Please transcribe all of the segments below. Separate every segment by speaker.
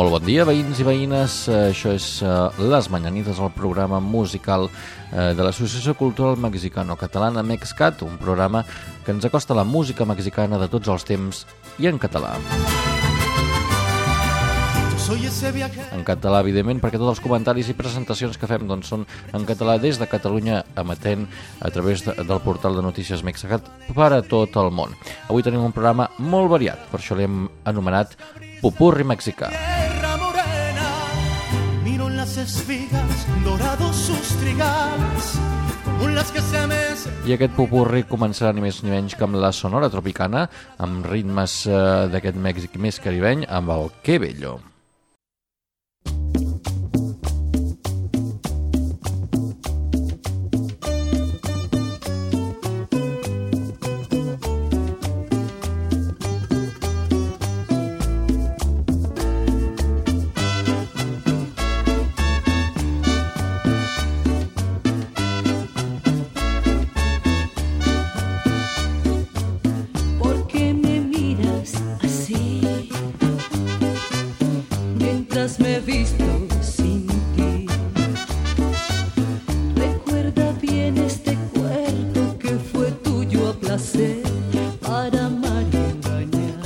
Speaker 1: Molt bon dia, veïns i veïnes. Això és Les Mañanitas, el programa musical de l'Associació Cultural Mexicano-Catalana MexCat, un programa que ens acosta la música mexicana de tots els temps i en català. En català, evidentment, perquè tots els comentaris i presentacions que fem són en català des de Catalunya, emetent a través del portal de notícies MexCat per a tot el món. Avui tenim un programa molt variat, per això l'hem anomenat Popurri Mexicà. I aquest popurri començarà ni més ni menys que amb la Sonora Tropicana, amb ritmes d'aquest Mèxic més caribeny, amb el Que Bello.
Speaker 2: Me he visto sin ti. Recuerda bien este cuerpo que fue tuyo a placer para amar y engañar.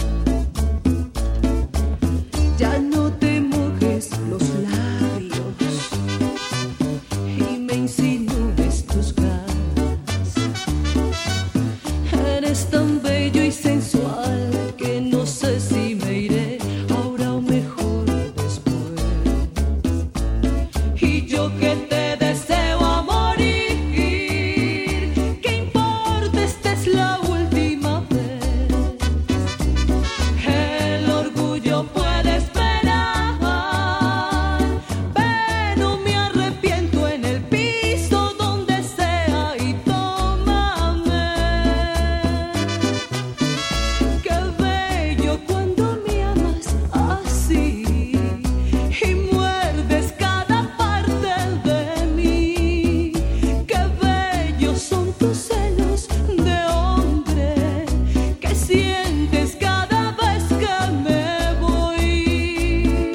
Speaker 2: Ya no te mojes los labios y me insinúes tus ganas. Eres tan bello y sensual que no sé si me iré ahora o mejor. Que te deseo a morir, ¿qué importa? Esta es la última vez. El orgullo puede esperar, pero me arrepiento en el piso donde sea y tómame. Qué bello cuando me amas así y muerdes cada de mí. Qué bellos son tus celos de hombre que sientes cada vez que me voy.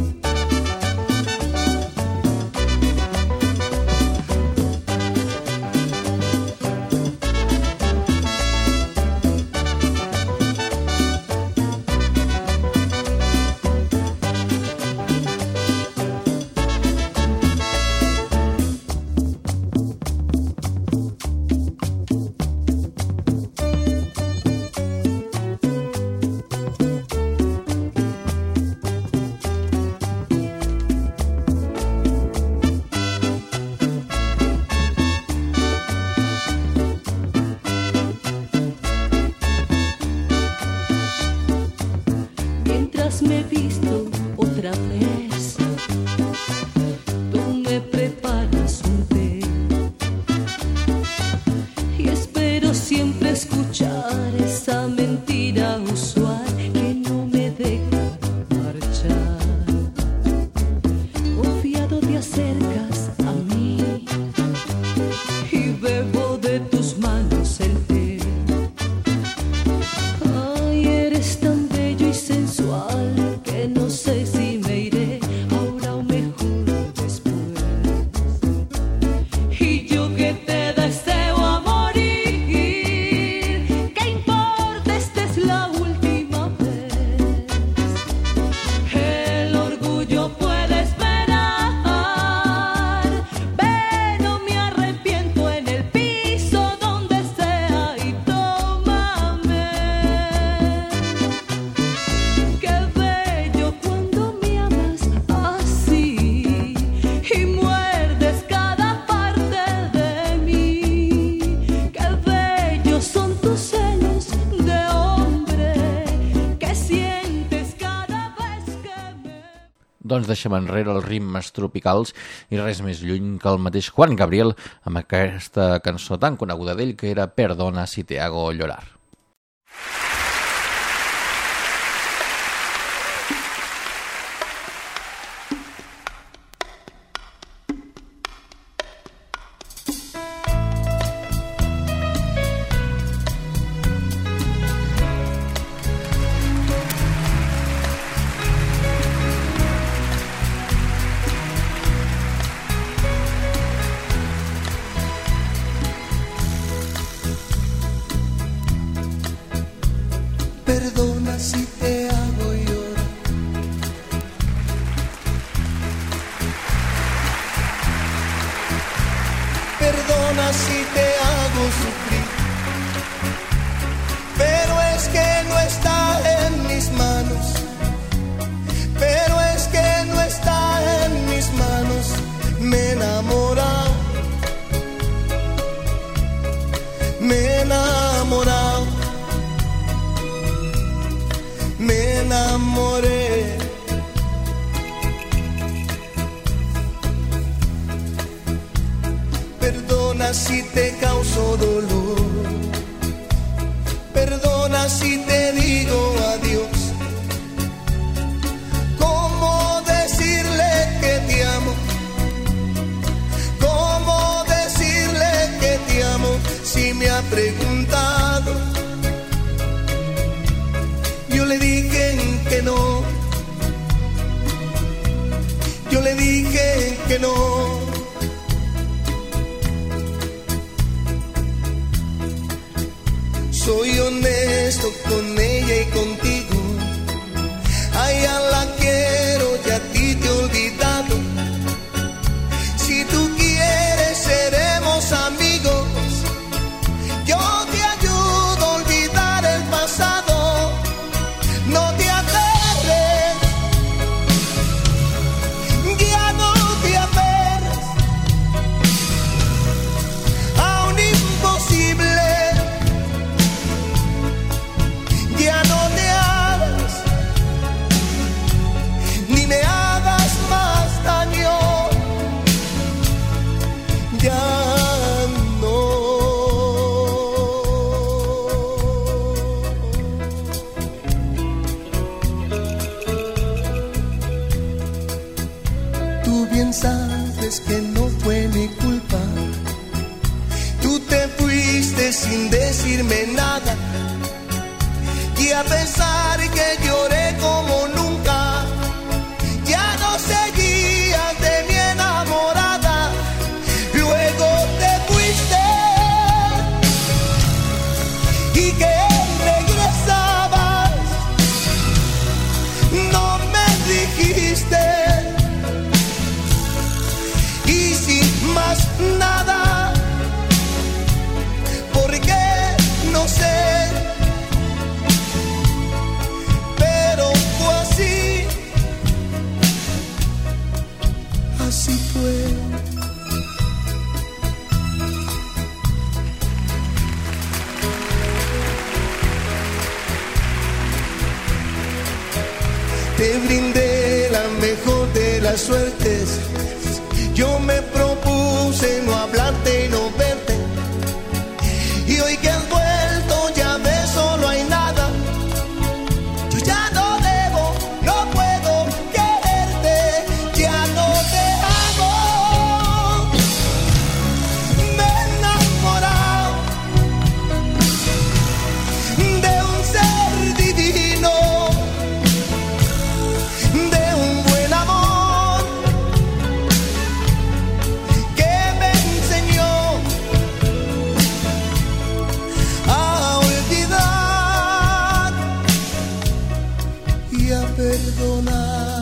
Speaker 2: Me he visto otra vez, tú me preparas un té y espero siempre escuchar esa mentira usual que no me deja marchar. Confiado te acercas a mí y bebo de tus manos el té. Ay, eres tan bello y sensual que no sé si me iré ahora o mejor después. Y yo que te deseo a morir, ¿qué importa? Esta es la última vez. El orgullo puede esperar, pero me arrepiento en el piso donde sea y tómame. Qué bello cuando me amas así y muerdes cada parte de mí. Qué bellos son tus celos de hombre que sientes cada vez que me...
Speaker 1: Doncs deixem enrere els ritmes tropicals i res més lluny que el mateix Juan Gabriel amb aquesta cançó tan coneguda d'ell que era Perdona si te hago llorar.
Speaker 3: Perdona si te hago sufrir, pero es que no está en mis manos. Pero es que no está en mis manos. Me he enamorado, me he enamorado, me enamoré. Perdona si te causo dolor, perdona si te digo adiós. ¿Cómo decirle que te amo? ¿Cómo decirle que te amo si me ha preguntado? Yo le dije que no, yo le dije que no. Soy honesto con ella y contigo. A ella la quiero y a ti te he olvidado. Si tú quieres seremos amigos. Yo te ayudo a olvidar el pasado. No te aferres, ya no te aferres a un imposible. Ya no te hagas, ni me hagas más daño. Ya no. Tú bien sabes que no fue mi culpa. Tú te fuiste sin decirme nada. Y a pesar que lloré como nunca, ya no seguías de mi enamorada. Luego te fuiste y que regresabas, no me dijiste. Y sin más nada, porque no sé. Así fue. Te brindé la mejor de las suertes. Yo me propuse no hablarte y no verte. Y hoy que has vuelto ya ves, solo hay nada. Yo ya no debo, no puedo quererte. Ya no te amo. Me he enamorado de un ser divino, de un buen amor que me enseñó a olvidar y a perdonar.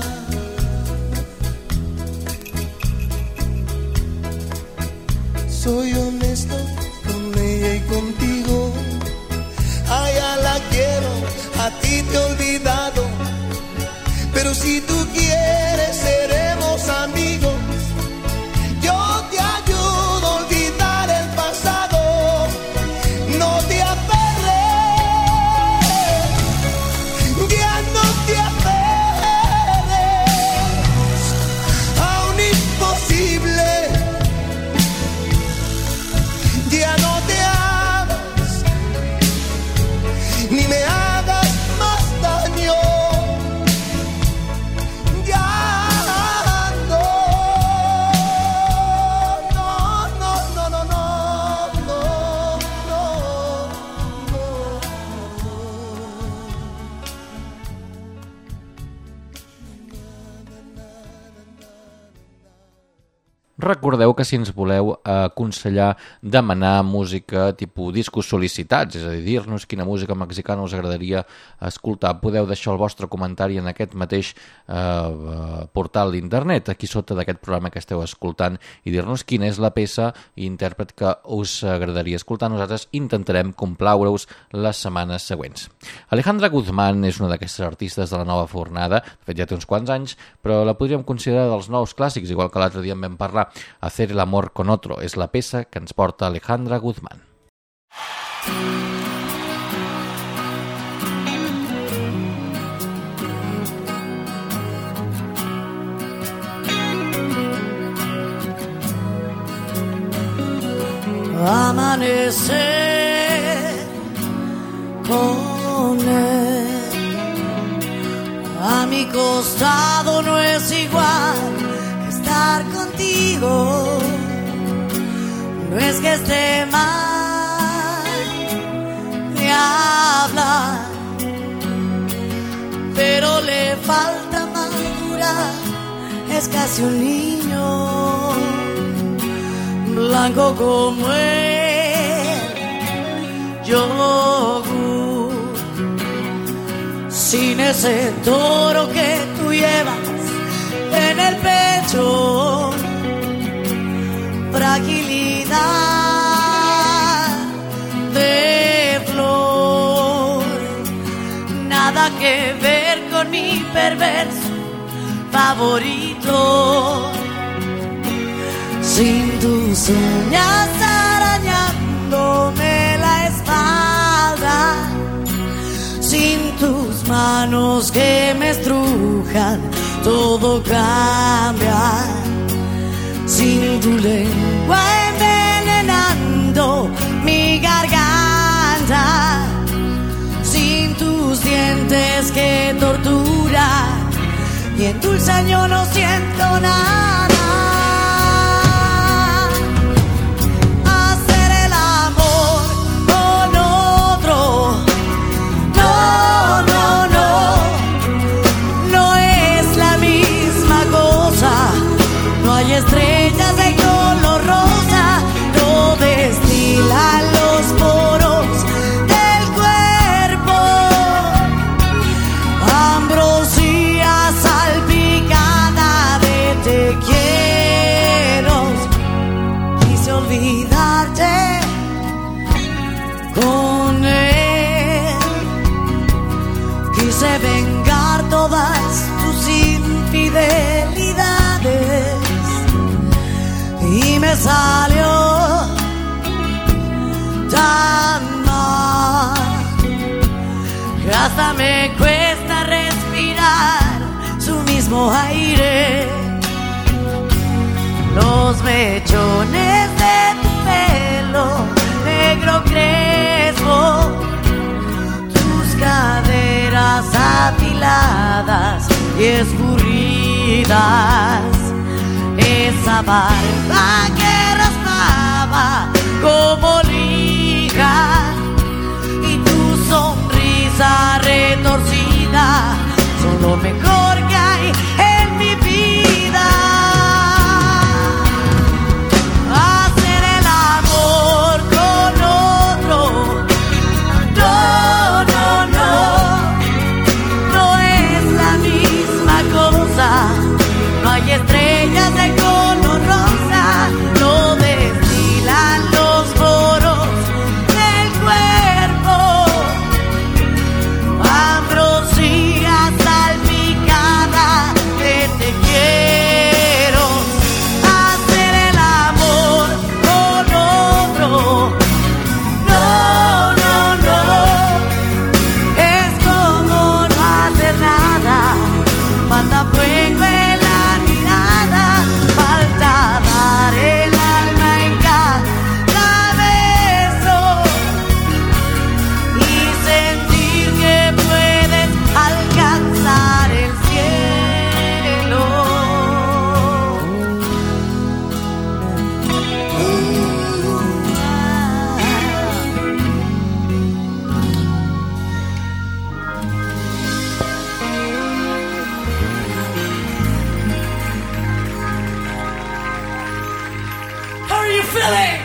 Speaker 3: Soy honesto con ella y contigo. A ella la quiero, a ti te he olvidado. Pero si tú quieres seremos amigos. Yo te ayudo a olvidar el pasado. No te aferres, ya no te aferres a un imposible. Ya no te amas,
Speaker 1: Recordeu que si ens voleu aconsellar, demanar música tipus discos sol·licitats, és a dir, dir-nos quina música mexicana us agradaria escoltar, podeu deixar el vostre comentari en aquest mateix portal d'internet, aquí sota d'aquest programa que esteu escoltant, i dir-nos quina és la peça i intèrpret que us agradaria escoltar. Nosaltres intentarem complaure-us les setmanes següents. Alejandra Guzmán és una d'aquestes artistes de la nova fornada, de fet ja té uns quants anys, però la podríem considerar dels nous clàssics, igual que l'altre dia en vam parlar. Hacer el amor con otro és la peça que ens porta Alejandra Guzmán.
Speaker 4: Amanecer con él a mi costado no es igual que estar contigo. No es que esté mal de hablar, pero le falta madurar. Es casi un niño, blanco como el yogur, sin ese toro que tú llevas en el pecho, fragilidad de flor, nada que ver con mi perverso favorito. Sin tus uñas arañándome la espalda, sin tus manos que me estrujan, todo cambia. Sin tu lengua envenenando mi garganta, sin tus dientes que torturan, y en dulce yo no siento nada. Estrellas de color rosa no destilan los poros del cuerpo, ambrosía salpicada de te quiero. Quise olvidarte con él, quise vengar todas tus infidelidades, y me salió tan mal, hasta me cuesta respirar su mismo aire. Los mechones de tu pelo negro crespo, tus caderas afiladas y escurridas, esa barba que raspaba como lija y tu sonrisa retorcida son lo mejor que hay en mi vida. Hacer el amor con otro, no, no, no, no es la misma cosa. No hay estrellas de color rosa, ¡Chiflale!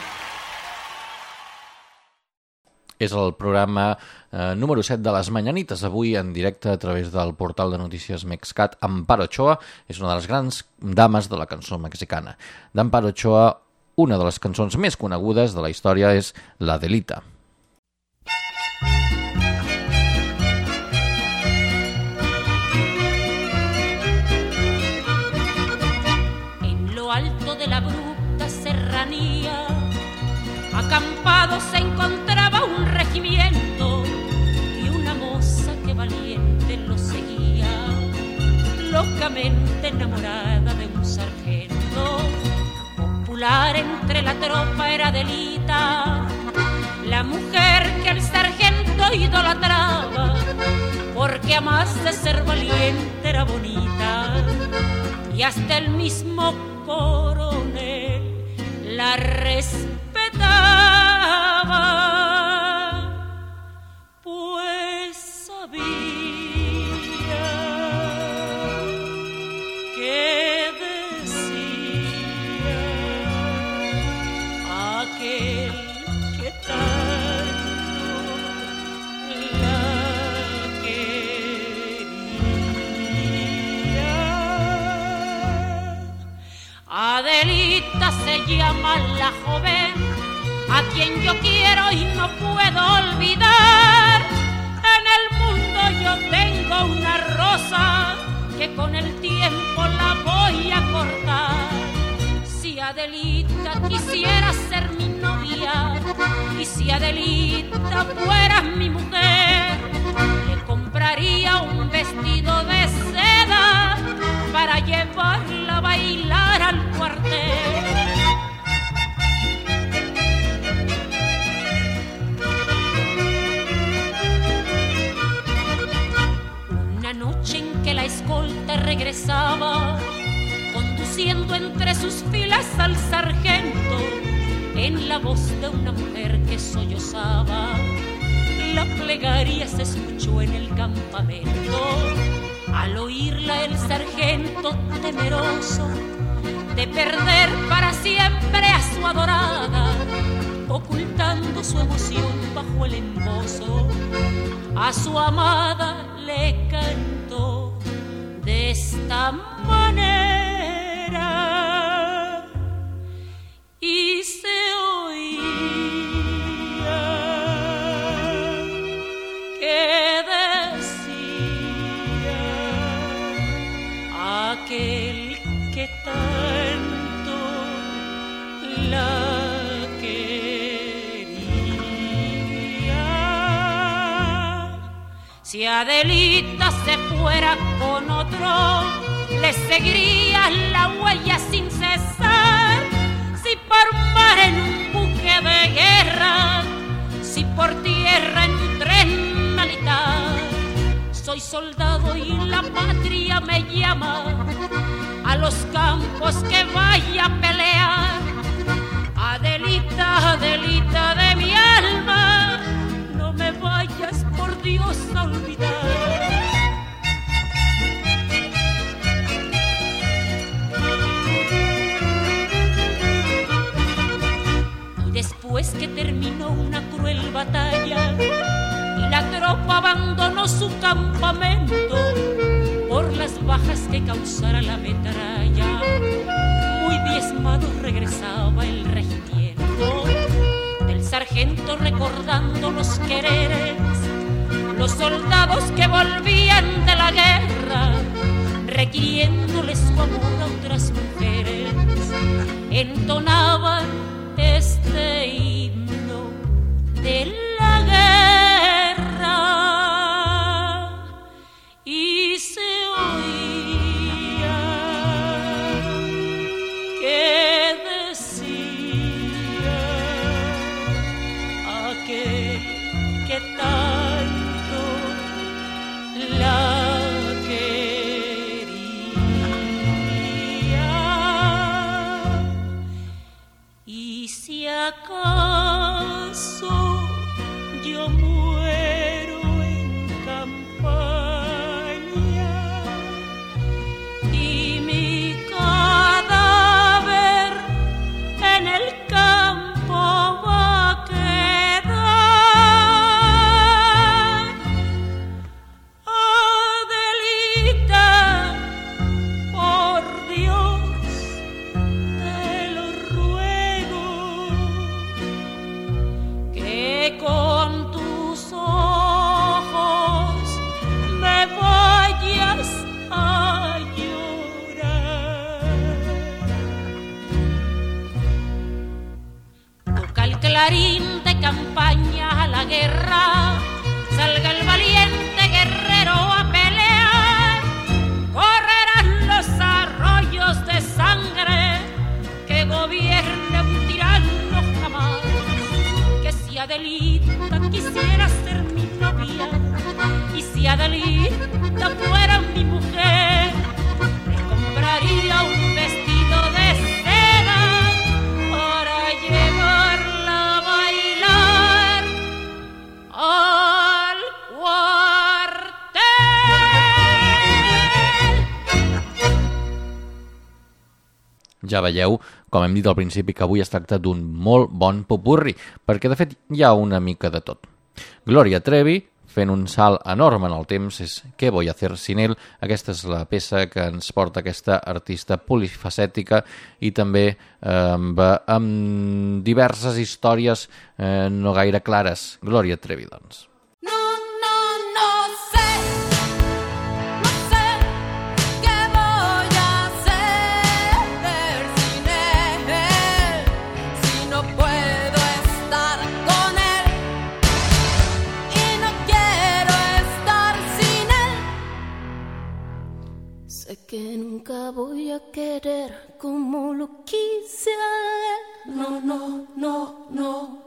Speaker 1: És el programa número 7 de les Mañanites, avui en directe a través del portal de notícies Mexcat. Amparo Ochoa és una de les grans dames de la cançó mexicana. D'Amparo Ochoa, una de les cançons més conegudes de la història és La Delita.
Speaker 5: En lo alto de la abrupta serranía, acampado se encontraba un regimiento y una moza que valiente lo seguía, locamente enamorada de un sargento. Popular entre la tropa era Adelita, la mujer que el sargento idolatraba, porque a más de ser valiente era bonita, y hasta el mismo coronel la respetaba, pues sabía que decía aquel que tanto la quería. Adelita se llama la joven a quien yo quiero y no puedo olvidar. En el mundo yo tengo una rosa que con el tiempo la voy a cortar. Si Adelita quisiera ser mi novia y si Adelita fuera mi mujer, le compraría un vestido de seda para llevarla a bailar al cuartel. Una noche en que la escolta regresaba, conduciendo entre sus filas al sargento, en la voz de una mujer que sollozaba, la plegaria se escuchó en el campamento. Al oírla el sargento, temeroso de perder para siempre a su adorada, ocultando su emoción bajo el embozo, a su amada le cantó de esta manera y se oía que decía aquel que tanto la si Adelita se fuera con otro, le seguiría la huella sin cesar. Si por mar en un buque de guerra, si por tierra en un tren militar, soy soldado y la patria me llama a los campos que vaya a pelear. Adelita, Adelita de mi alma, no me vayas por Dios a olvidar. Y después que terminó una cruel batalla y la tropa abandonó su campamento por las bajas que causara la metralla, muy diezmado regresaba el regimiento del sargento recordando los quereres, los soldados que volvían de la guerra, requiriéndole su amor a otras mujeres, entonaban este himno de la guerra y se oía que decía aquel que tanto la quería. Y si acaso yo muero en campaña y mi cadáver en el clarín de campaña a la guerra, salga el valiente guerrero a pelear, correrán los arroyos de sangre que gobierne un tirano jamás. Que si Adelita quisiera ser mi novia y si Adelita fuera mi mujer, le compraría un vestido de seda para llevarla a bailar al cuartel.
Speaker 1: Ja veieu, com hem dit al principi, que avui es tracta d'un molt bon popurri, perquè de fet hi ha una mica de tot. Gloria Trevi, fent un salt enorme en el temps, és Què voy a hacer sin él. Aquesta és la peça que ens porta aquesta artista polifacètica i també amb diverses històries no gaire clares. Gloria Trevi, doncs.
Speaker 2: Que nunca voy a querer como lo quise a él. No, no, no, no.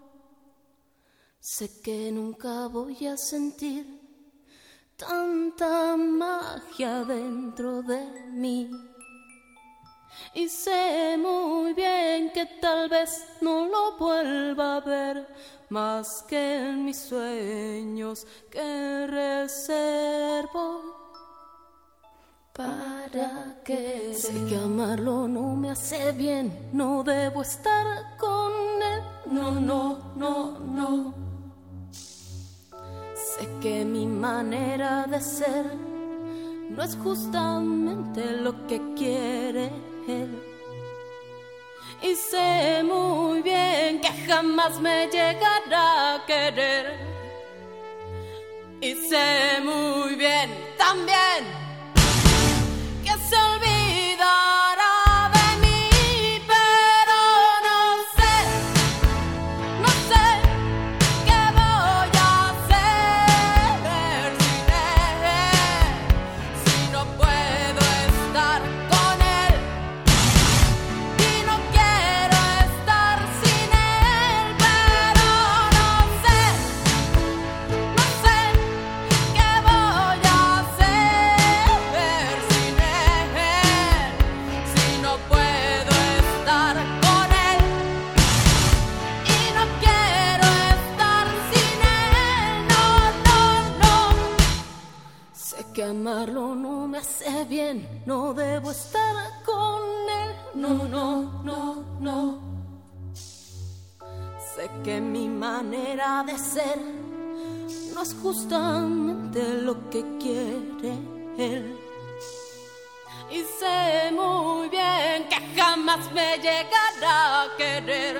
Speaker 2: Sé que nunca voy a sentir tanta magia dentro de mí. Y sé muy bien que tal vez no lo vuelva a ver más que en mis sueños que reservo. ¿Para qué? Sé que amarlo no me hace bien, no debo estar con él. No, no, no, no. Sé que mi manera de ser no es justamente lo que quiere él. Y sé muy bien que jamás me llegará a querer. Y sé muy bien también que se olvidará de mí, pero no sé qué voy a hacer sin él, si no puedo estar con él, y no quiero estar sin él, pero no sé qué voy a hacer sin él, si no puedo estar con él, y no quiero estar sin él. No, no, no. Sé que amarlo no me hace bien, no debo estar con él. No, no, no, no. Sé que mi manera de ser no es justamente lo que quiere él. Y sé muy bien que jamás me llegará a querer.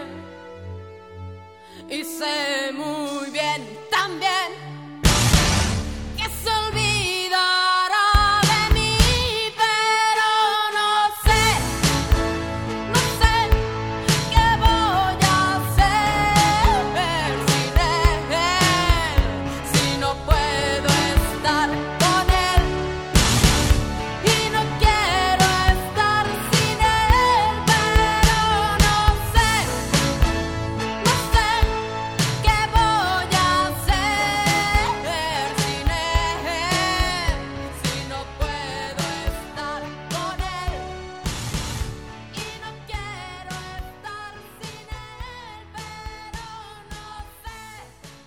Speaker 2: Y sé muy bien también que se olvidará de mí, pero no sé qué voy a hacer sin él, si no puedo estar con él, y no quiero estar sin él, pero no sé qué voy a hacer sin él, si no puedo estar con él, y no quiero estar sin él, pero no sé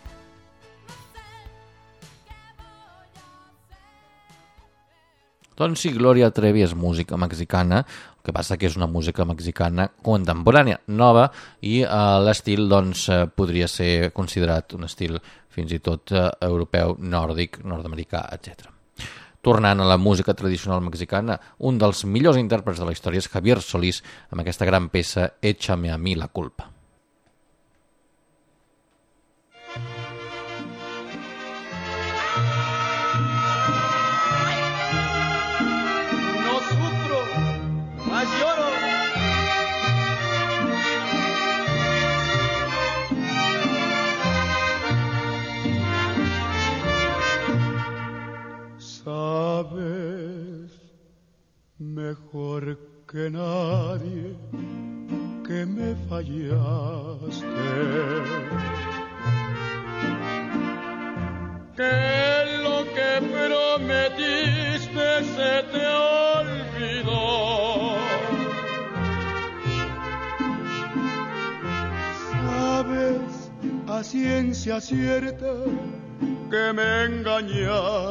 Speaker 2: qué voy a hacer.
Speaker 1: Doncs sí, Gloria Trevi és música mexicana, el que passa que és una música mexicana contemporània, nova, i l'estil doncs, podria ser considerat un estil fins i tot europeu, nòrdic, nord-americà, etc. Tornant a la música tradicional mexicana, un dels millors intèrprets de la història és Javier Solís, amb aquesta gran peça Échame a mí la culpa.
Speaker 6: No sufro, más lloro. que nadie, que me fallaste. Que lo que prometiste se te olvidó. Sabes a ciencia cierta que me engañaste.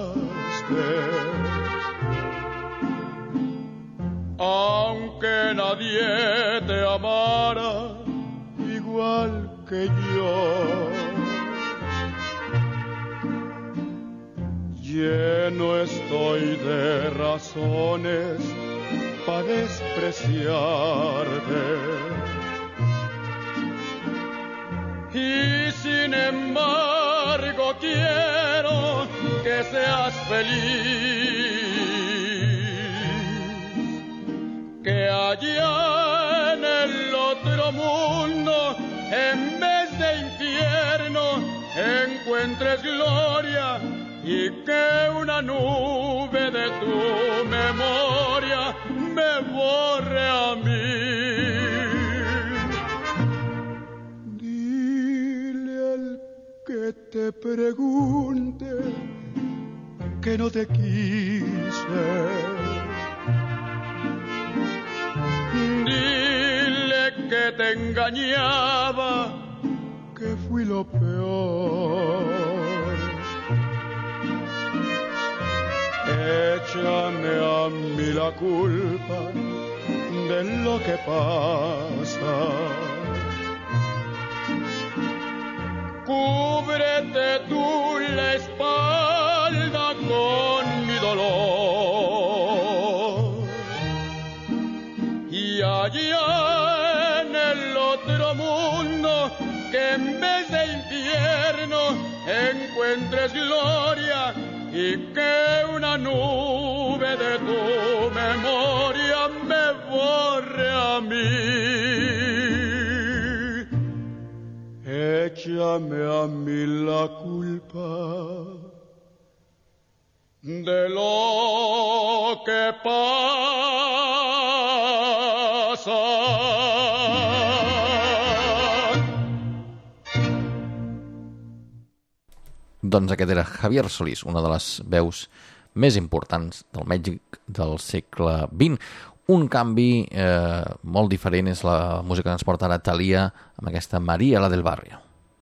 Speaker 6: Aunque nadie te amara igual que yo. Lleno estoy de razones para despreciarte. Y sin embargo quiero que seas feliz. Que allá en el otro mundo, en vez de infierno, encuentres gloria. Y que una nube de tu memoria me borre a mí. Dile al que te pregunte que no te quise. Dile que te engañaba, que fui lo peor. Échame a mí la culpa de lo que pasa. Cúbrete tú la espalda con mi dolor. Y allá en el otro mundo, que en vez de infierno encuentres gloria. Y que una nube de tu memoria me borre a mí. Échame a mí la culpa de lo que pasa.
Speaker 1: Doncs aquest era Javier Solís, una de les veus més importants del Mèxic del segle XX. Un canvi molt diferent és la música que ens porta ara Thalía amb aquesta María la del barrio.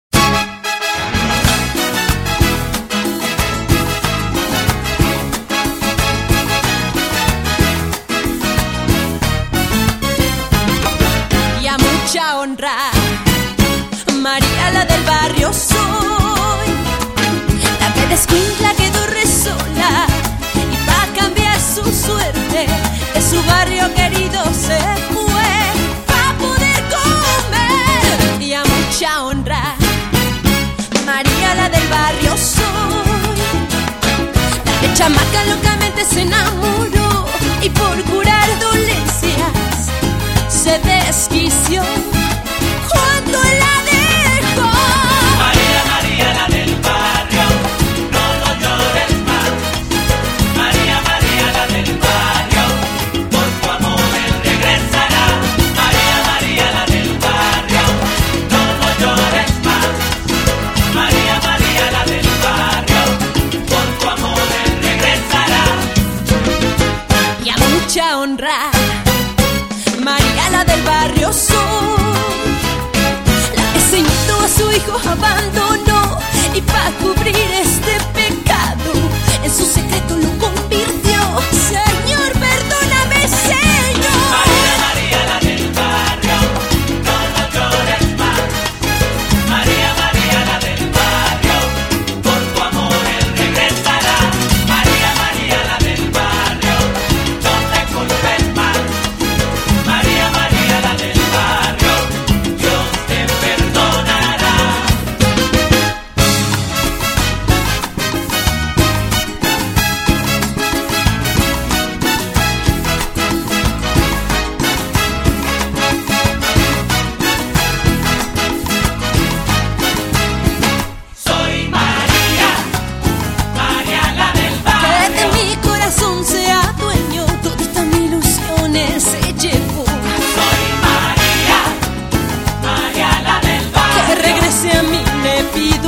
Speaker 7: Y a mucha honra, María la del barrio soy. La escuincla quedó resola y pa' cambiar su suerte de su barrio querido se fue pa' poder comer. Y a mucha honra, María la del barrio soy. La que chamaca locamente se enamoró y por curar dolencias se desquició cuando la dejó.
Speaker 8: María, María la del barrio, no lo llores más. María, María la del barrio, por tu amor él regresará. María, María la del barrio, no lo llores más. María, María la del barrio, por tu amor él regresará.
Speaker 7: Y a mucha honra, María la del barrio soy. La que enseñó a su hijo abandonó y para cubrir este pecado en su secreto lo convirtió. Señor, perdóname, Señor.
Speaker 8: María, María la del barrio, no lo llores más. María, María la del barrio, por tu amor él regresará. María, María la del barrio, no te culpes más. María, María la del barrio, Dios te perdonará.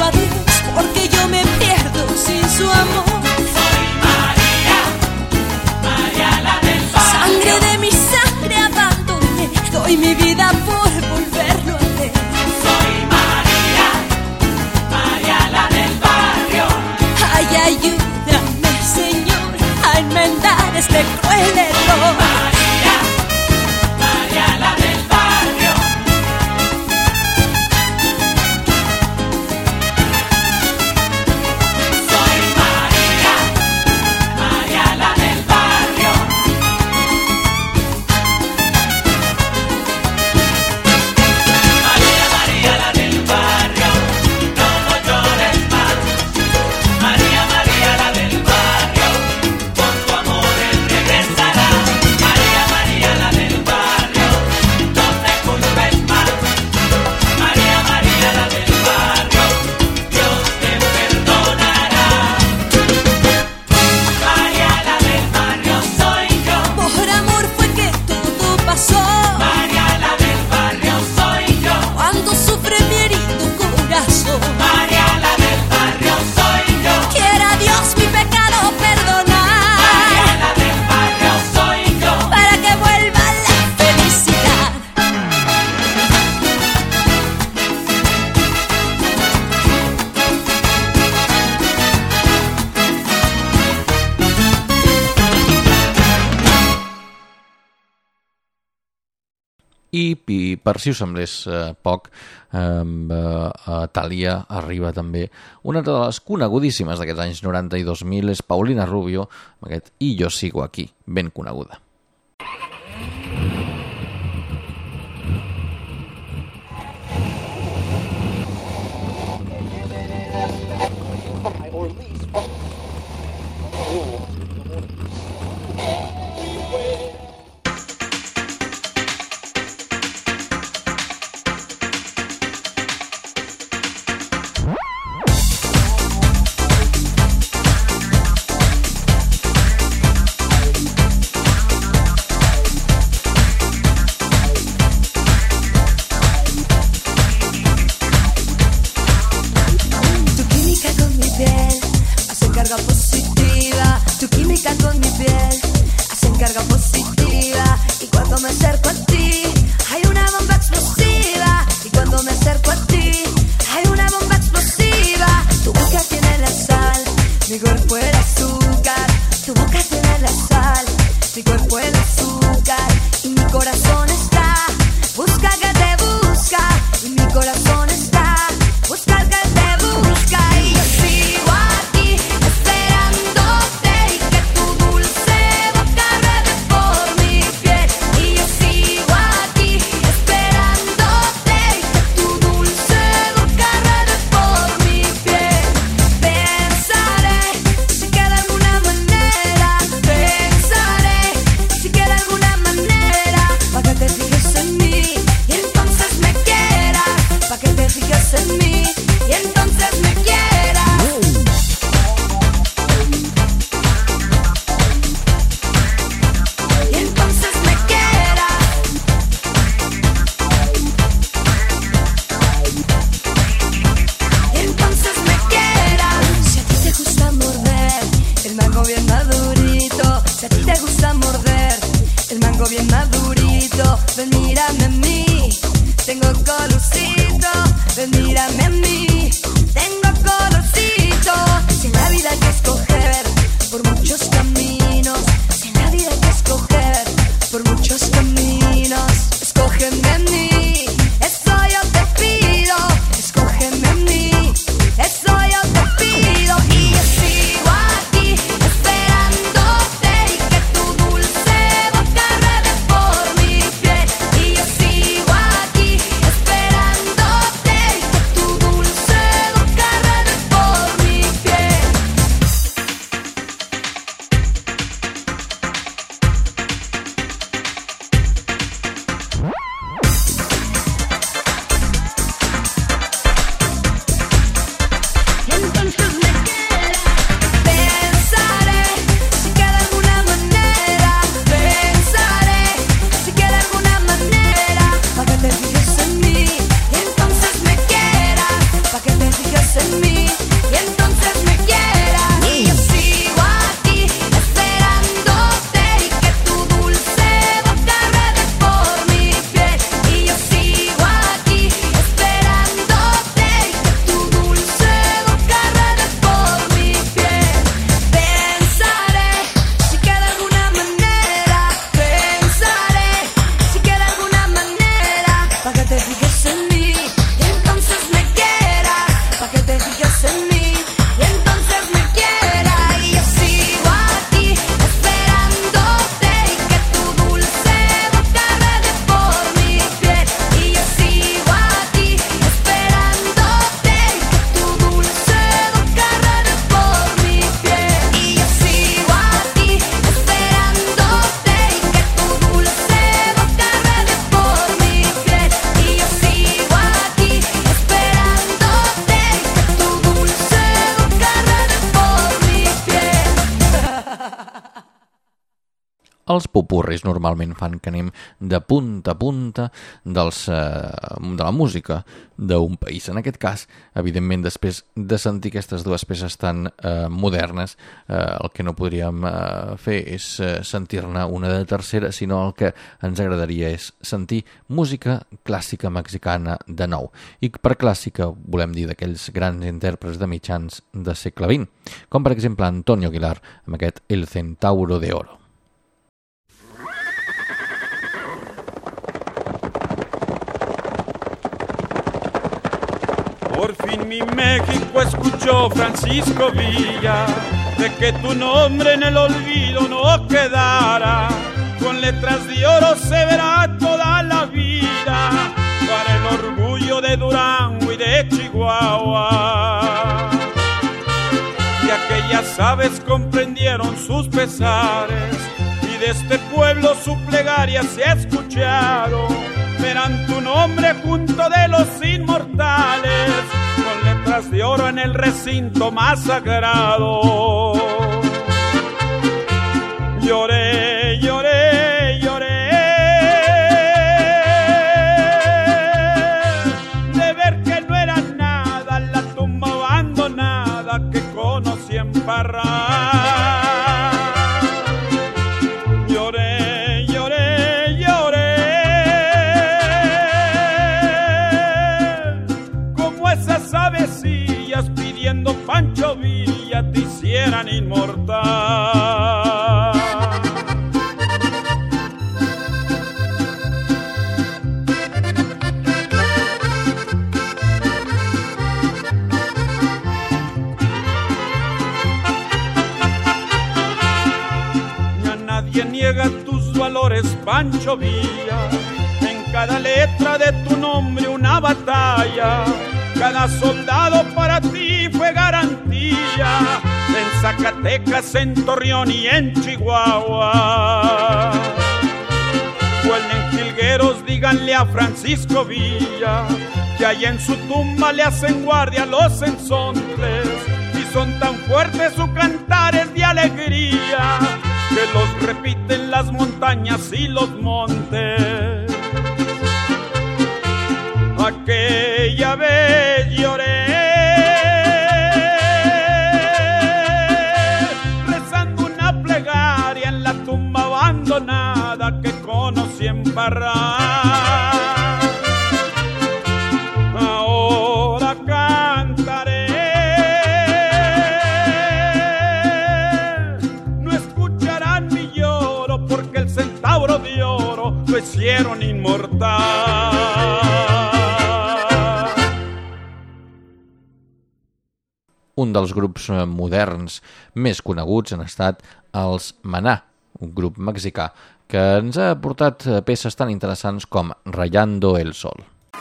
Speaker 7: adiós, porque yo me pierdo sin su amor.
Speaker 8: Soy María, María la del barrio.
Speaker 7: Sangre de mi sangre abandoné, doy mi vida por volverlo a ver.
Speaker 8: Soy María, María la del barrio.
Speaker 7: Ay, ayúdame, Señor, a enmendar este cruel error.
Speaker 8: María, María la del barrio. Soy María, María la del barrio. María, María la del barrio, no llores más. María, María la del barrio, con tu amor él regresará. María, María la del barrio, no te culpes más. María, María la del barrio, Dios te perdonará. María la del barrio soy yo.
Speaker 7: Por amor fue que todo pasó.
Speaker 8: María la del barrio soy yo.
Speaker 7: Cuando sufre mi herido corazón,
Speaker 8: María la del barrio soy yo.
Speaker 7: quiera Dios mi pecado perdonar,
Speaker 8: María la del barrio soy yo.
Speaker 7: para que vuelva la felicidad.
Speaker 1: I per si us semblés poc, amb Thalia arriba també una de les conegudíssimes d'aquests anys 90 i 2000, és Paulina Rubio, amb aquest I yo sigo aquí, ben coneguda. Els popurris normalment fan que anem de punta a punta de la música d'un país. En aquest cas, evidentment, després de sentir aquestes dues peces tan modernes, el que no podríem fer és sentir-ne una de tercera, sinó el que ens agradaria és sentir música clàssica mexicana de nou. I per clàssica volem dir d'aquells grans intèrprets de mitjans de segle XX, com per exemple Antonio Aguilar amb aquest El Centauro de Oro.
Speaker 6: Por fin mi México escuchó Francisco Villa, de que tu nombre en el olvido no quedara, con letras de oro se verá toda la vida, para el orgullo de Durango y de Chihuahua. Y aquellas aves comprendieron sus pesares, y de este pueblo su plegaria se ha escuchado. Verán tu nombre junto de los inmortales, con letras de oro en el recinto más sagrado. Lloré, lloré, lloré de ver que no era nada la tumba abandonada que conocí en Parral. Pidiendo Pancho Villa te hicieran inmortal. Ya nadie niega tus valores, Pancho Villa. En cada letra de tu nombre una batalla. Cada soldado para ti fue garantía, en Zacatecas, en Torreón y en Chihuahua. Vuelven jilgueros, díganle a Francisco Villa, que allá en su tumba le hacen guardia los ensontles, y son tan fuertes sus cantares de alegría, que los repiten las montañas y los montes. Aquella vez lloré, rezando una plegaria en la tumba abandonada que conocí en Parral. Ahora cantaré, no escucharán mi lloro, porque el centauro de oro lo hicieron inmortal.
Speaker 1: Un dels grups moderns més coneguts han estat els Maná, un grup mexicà que ens ha portat peces tan interessants com Rayando el Sol.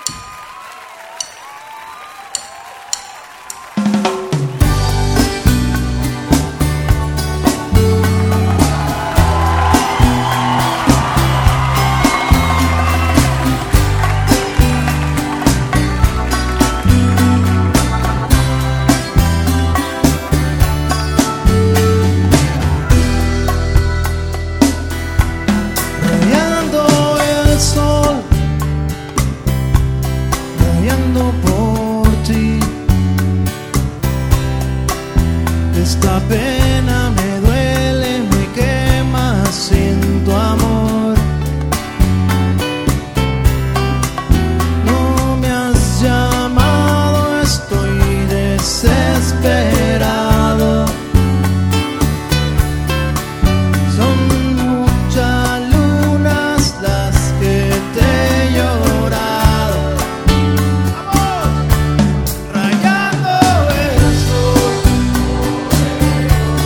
Speaker 3: Esta pena me duele, me quema sin tu amor. No me has llamado, estoy desesperado. Son muchas lunas las que te he llorado. ¡Vamos! Rayando el sol.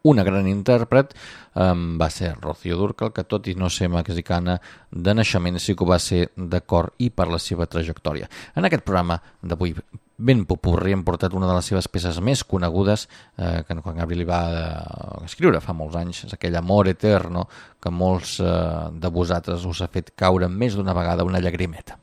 Speaker 1: una gran intèrpret, va ser Rocío Dúrcal, que tot i no ser mexicana de naixement sí que ho va ser de cor i per la seva trajectòria. En aquest programa d'avui ben popurri hem portat una de les seves peces més conegudes que en Juan Gabriel va escriure fa molts anys, és aquell Amor Eterno que molts de vosaltres us ha fet caure més d'una vegada una llagrimeta.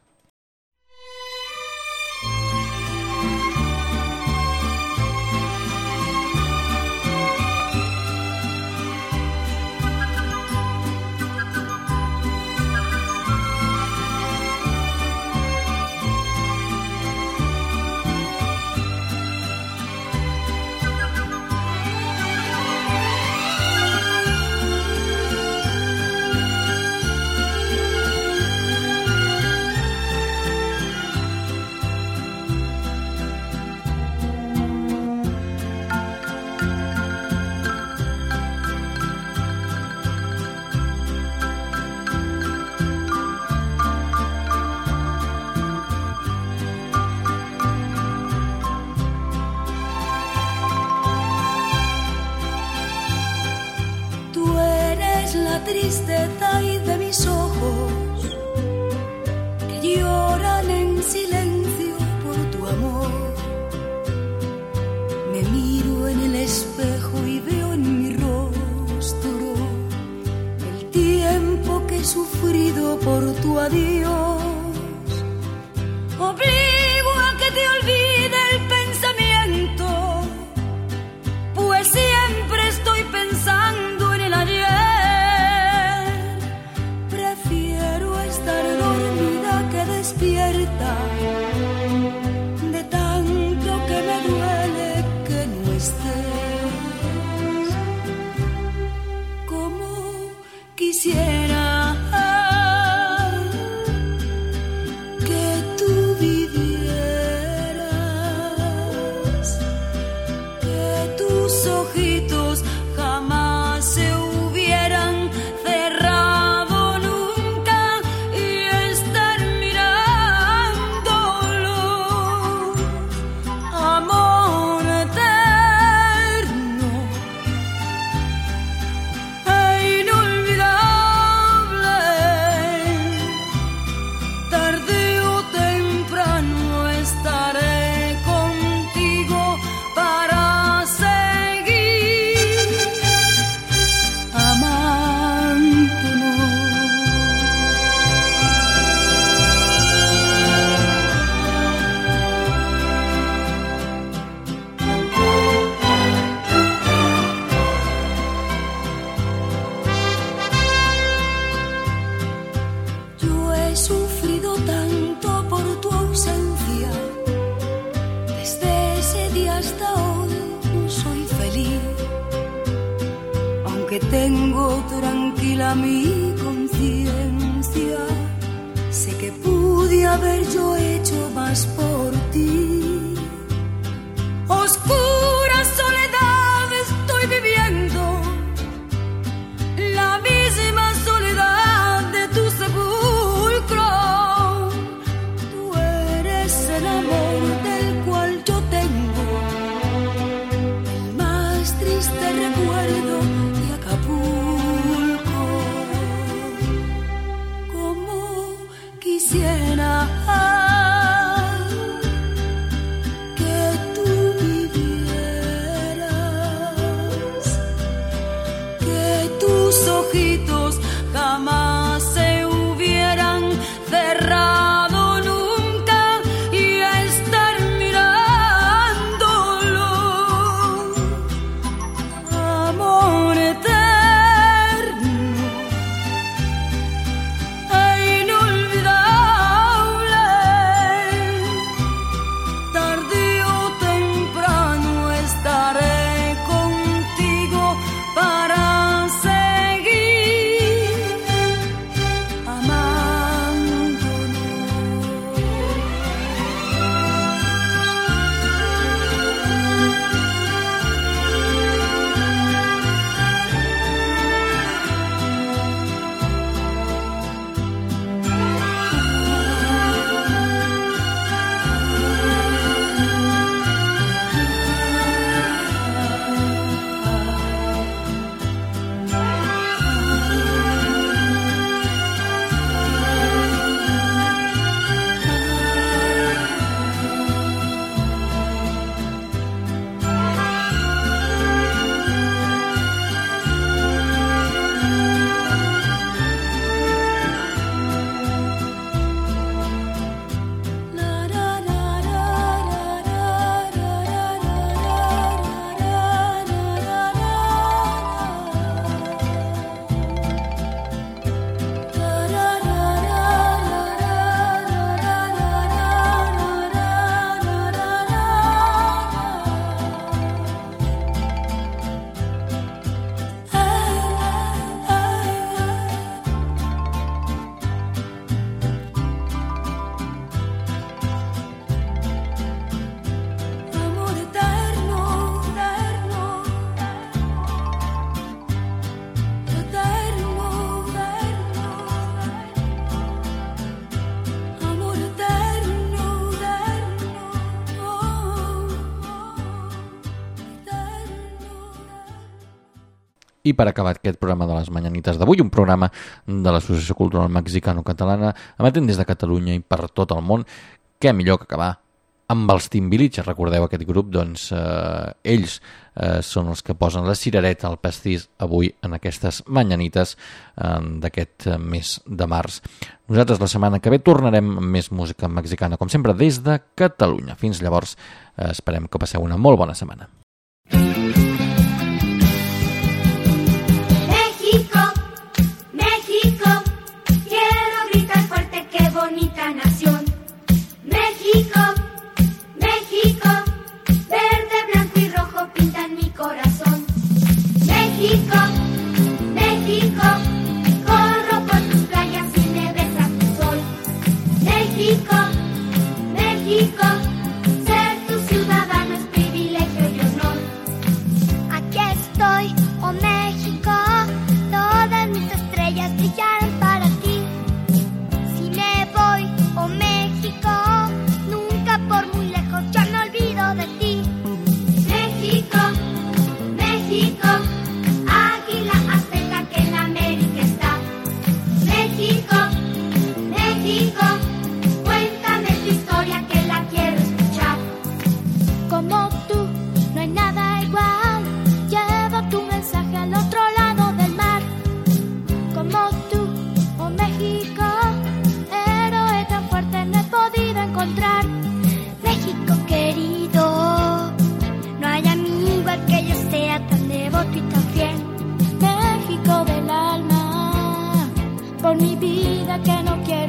Speaker 9: Tristeza y de mis ojos que lloran en silencio por tu amor. Me miro en el espejo y veo en mi rostro el tiempo que he sufrido por tu adiós. Obligo a que te olvide el pensamiento, pues siempre estoy pensando en el ayer. Despierta de tanto que me duele que no estés. Como quisiera que tú vivieras, que tus ojitos jamás se hubieran cerrado. Tengo tranquila mi conciencia, sé que pude haber yo hecho más por ti. Oscura soledad estoy viviendo, la misma soledad de tu sepulcro. Tú eres el amor del cual yo tengo el más triste recuerdo. Quisiera que tú vivieras, que tus ojitos jamás se hubieran cerrado nunca y estar mirándolo. Amor eterno.
Speaker 1: I per acabar aquest programa de les Mañanites d'avui, un programa de l'Associació Cultural Mexicano-Catalana, emetent des de Catalunya i per tot el món, què millor que acabar amb els Timbiriche. Recordeu aquest grup, doncs ells són els que posen la cirereta al pastís avui en aquestes Mañanites d'aquest mes de març. Nosaltres la setmana que ve tornarem amb més música mexicana, com sempre, des de Catalunya. Fins llavors, esperem que passeu una molt bona setmana.
Speaker 10: México, México, quiero gritar fuerte, qué bonita nación. México, México, verde, blanco y rojo pintan mi corazón. México, México, corro por tus playas y me besa tu sol. México, México, ser tu ciudadano es privilegio y honor. Aquí estoy, oh México, todas mis estrellas brillarán para ti. Si me voy, oh México, nunca por muy lejos yo me olvido de ti. México, México, águila azteca que en América está. México, México, cuéntame tu historia que la quiero escuchar. Como tú, no hay nada igual, lleva tu mensaje al otro lado del mar. Como tú, oh México, héroe tan fuerte no he podido encontrar. México querido, no hay amigo al que yo sea tan devoto y tan fiel. México del alma, por mi vida que no quiero